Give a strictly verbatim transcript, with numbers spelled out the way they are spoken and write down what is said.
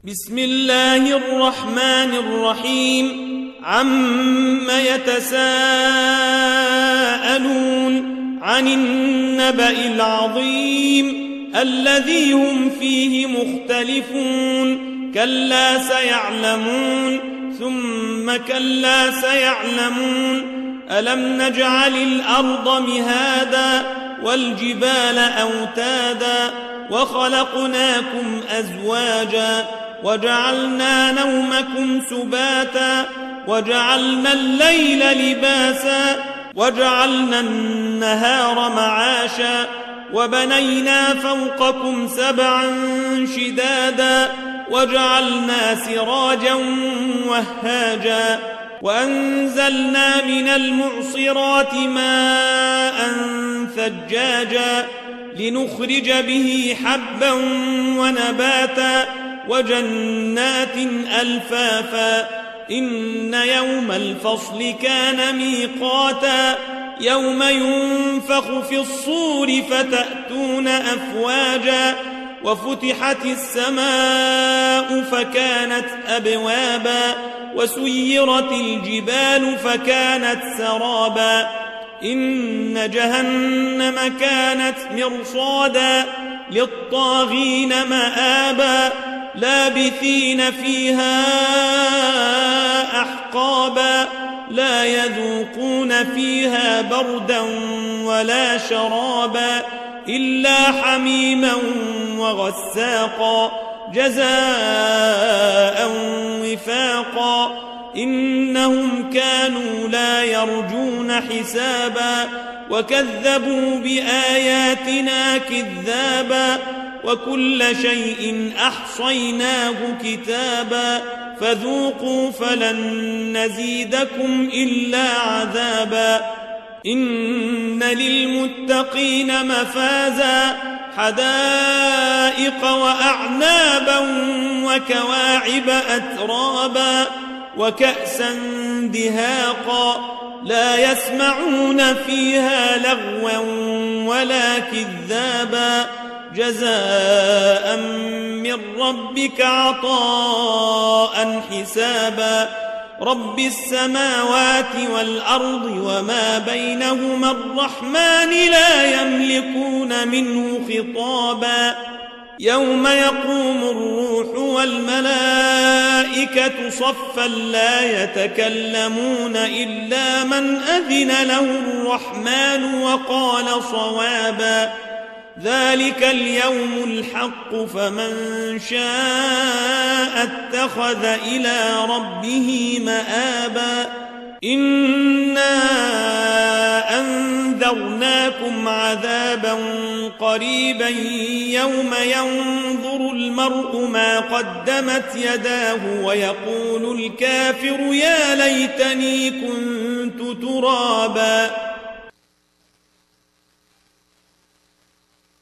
بسم الله الرحمن الرحيم. عم يتساءلون عن النبأ العظيم الذي هم فيه مختلفون كلا سيعلمون ثم كلا سيعلمون ألم نجعل الأرض مهادا والجبال أوتادا وخلقناكم أزواجا وجعلنا نومكم سباتا وجعلنا الليل لباسا وجعلنا النهار معاشا وبنينا فوقكم سبعا شدادا وجعلنا سراجا وهاجا وأنزلنا من المعصرات ماء ثجاجا لنخرج به حبا ونباتا وجنات ألفافا إن يوم الفصل كان ميقاتا يوم ينفخ في الصور فتأتون أفواجا وفتحت السماء فكانت أبوابا وسيرت الجبال فكانت سرابا إن جهنم كانت مرصادا للطاغين مآبا لابثين فيها أحقابا لا يذوقون فيها بردا ولا شرابا إلا حميما وغساقا جزاء وفاقا إنهم كانوا لا يرجون حسابا وكذبوا بآياتنا كذابا وكل شيء أحصيناه كتابا فذوقوا فلن نزيدكم إلا عذابا إن للمتقين مفازا حدائق وأعنابا وكواعب أترابا وكأسا دهاقا لا يسمعون فيها لغوا ولا كذابا جزاء من ربك عطاء حسابا رب السماوات والأرض وما بينهما الرحمن لا يملكون منه خطابا يوم يقوم الروح والملائكة صفا لا يتكلمون إلا من أذن له الرحمن وقال صوابا ذلك اليوم الحق فمن شاء اتخذ إلى ربه مآبا إنا أنذرناكم عذابا قريبا يوم ينظر المرء ما قدمت يداه ويقول الكافر يا ليتني كنت ترابا